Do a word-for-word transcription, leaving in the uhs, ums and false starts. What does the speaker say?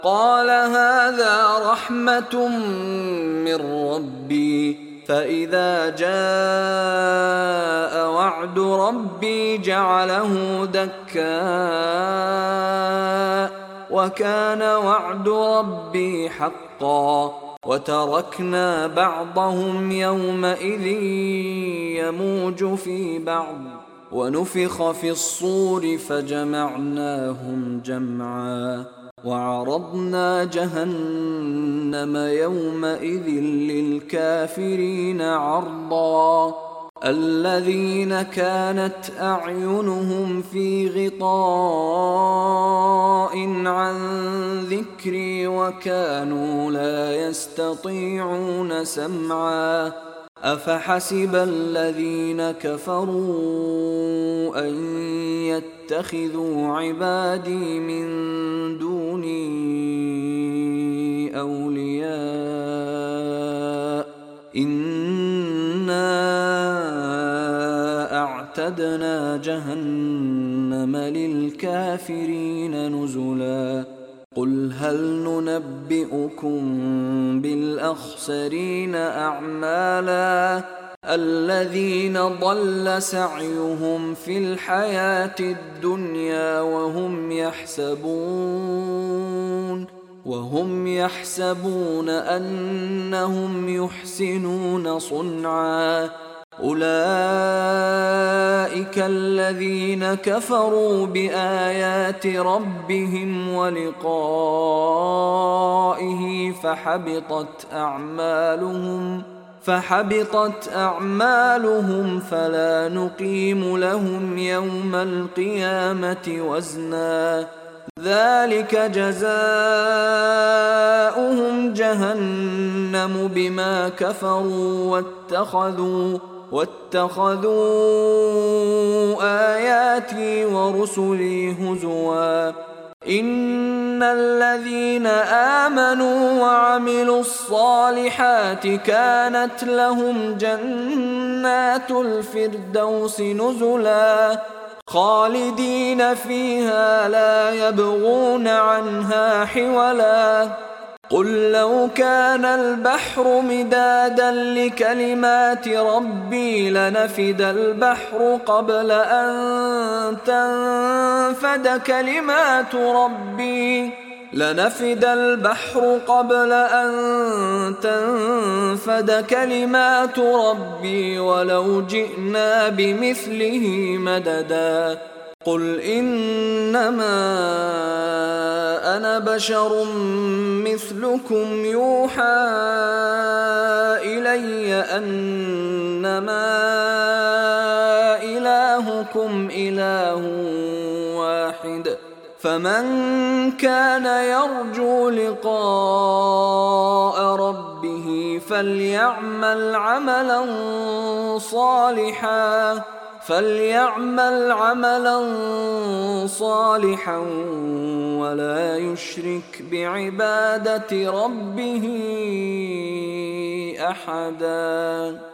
قال هذا رحمة من ربي فإذا جاء وعد ربي جعله دكاء وكان وعد ربي حقا وتركنا بعضهم يومئذ يموج في بعض ونفخ في الصور فجمعناهم جمعا وعرضنا جهنم يومئذ للكافرين عرضا الذين كانت أعينهم في غطاء عن ذكري وكانوا لا يستطيعون سمعا أفحسب الذين كفروا أن يتخذوا عبادي من دوني أولياء إنا أعتدنا جهنم للكافرين نزلا قل هل ننبئكم بالأخسرين أعمالا الذين ضل سعيهم في الحياة الدنيا وهم يحسبون وهم يحسبون أنهم يحسنون صنعا أولئك الذين كفروا بآيات ربهم ولقائه فحبطت أعمالهم فحبطت أعمالهم فلا نقيم لهم يوم القيامة وزنا ذلك جزاؤهم جهنم بما كفروا واتخذوا واتخذوا آياتي ورسلي هزوا إن الذين آمنوا وعملوا الصالحات كانت لهم جنات الفردوس نزلا خالدين فيها لا يبغون عنها حولا قل لو كان البحر مدادا لكلمات ربي لنفد البحر قبل أن تنفد كلمات ربي لنفد البحر قبل أن تنفد كلمات ربي ولو جئنا بمثله مددا قل إنما أنا بشر مثلكم يوحى إلي أنما إلهكم إله واحد فمن كان يرجو لقاء ربه فليعمل عملا صالحا فليعمل عملا صالحا ولا يشرك بعبادة ربه أحدا.